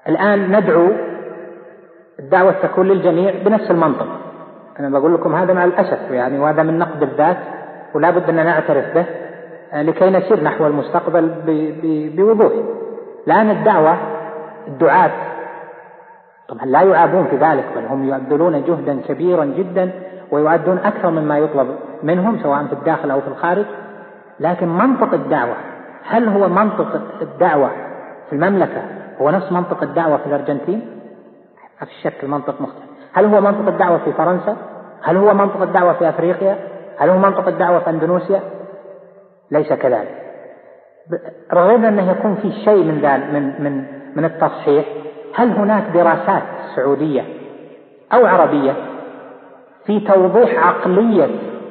الآن ندعو الدعوة تكون للجميع بنفس المنطق. أنا بقول لكم هذا مع الأسف يعني، وهذا من نقد الذات ولا بد أن نعترف به لكي نسير نحو المستقبل بوضوح. الآن الدعاة طبعا لا يعابون في ذلك، بل هم يبذلون جهدا كبيرا جدا ويؤدون أكثر مما يطلب منهم سواء في الداخل أو في الخارج. لكن منطق الدعوة، هل هو منطق الدعوة في المملكة هو نفس منطق الدعوة في الأرجنتين؟ ما في شك المنطق مختلف. هل هو منطق الدعوة في فرنسا؟ هل هو منطق الدعوة في أفريقيا؟ هل هو منطق الدعوة في أندونيسيا؟ ليس كذلك. رغم أنه يكون في شيء من ذلك من التصحيح، هل هناك دراسات سعودية أو عربية في توضيح عقلية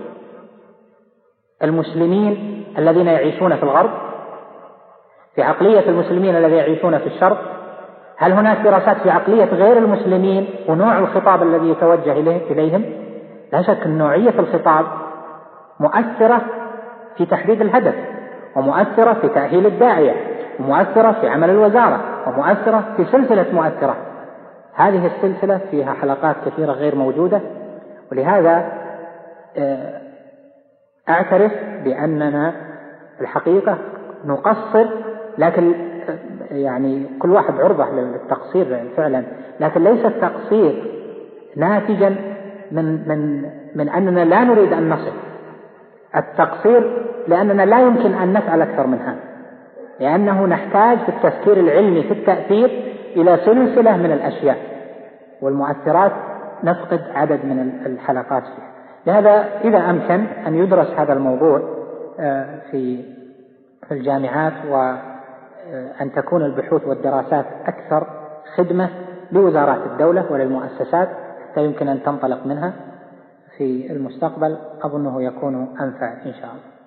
المسلمين الذين يعيشون في الغرب، في عقلية المسلمين الذين يعيشون في الشرق؟ هل هناك دراسات في عقلية غير المسلمين ونوع الخطاب الذي يتوجه إليهم؟ لا شك أن نوعية الخطاب مؤثرة في تحديد الهدف، ومؤثرة في تأهيل الداعية، ومؤثرة في عمل الوزارة، ومؤثرة في سلسلة مؤثرة. هذه السلسلة فيها حلقات كثيرة غير موجودة. ولهذا أعترف بأننا الحقيقة نقصر، لكن يعني كل واحد عرضة للتقصير فعلا، لكن ليس التقصير ناتجا من أننا لا نريد أن نصل. التقصير لأننا لا يمكن أن نفعل أكثر من هذا، لأنه نحتاج في التفكير العلمي في التأثير إلى سلسلة من الأشياء، والمؤثرات نفقد عدد من الحلقات فيها. لهذا إذا أمكن أن يدرس هذا الموضوع في الجامعات، وأن تكون البحوث والدراسات أكثر خدمة لوزارات الدولة وللمؤسسات حتى يمكن أن تنطلق منها في المستقبل، أظنه يكون أنفع إن شاء الله.